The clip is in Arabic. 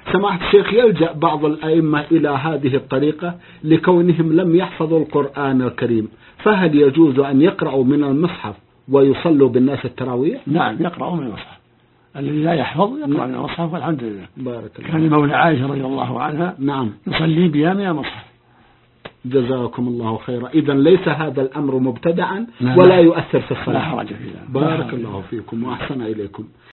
سماحة الشيخ يلجأ بعض الأئمة إلى هذه الطريقة لكونهم لم يحفظوا القرآن الكريم، فهل يجوز أن يقرأوا من المصحف ويصلوا بالناس التراويح؟ نعم يقرأوا من المصحف، الذي لا يحفظ يقرأ من المصحف والحمد لله. بارك الله. كان مولى عائشة رضي الله عنها نعم يصلي بها من المصحف. جزاكم الله خيرا. إذن ليس هذا الأمر مبتدعا ولا ولا يؤثر في الصلاة. لا حرج في ذلك. بارك الله فيكم وأحسن إليكم.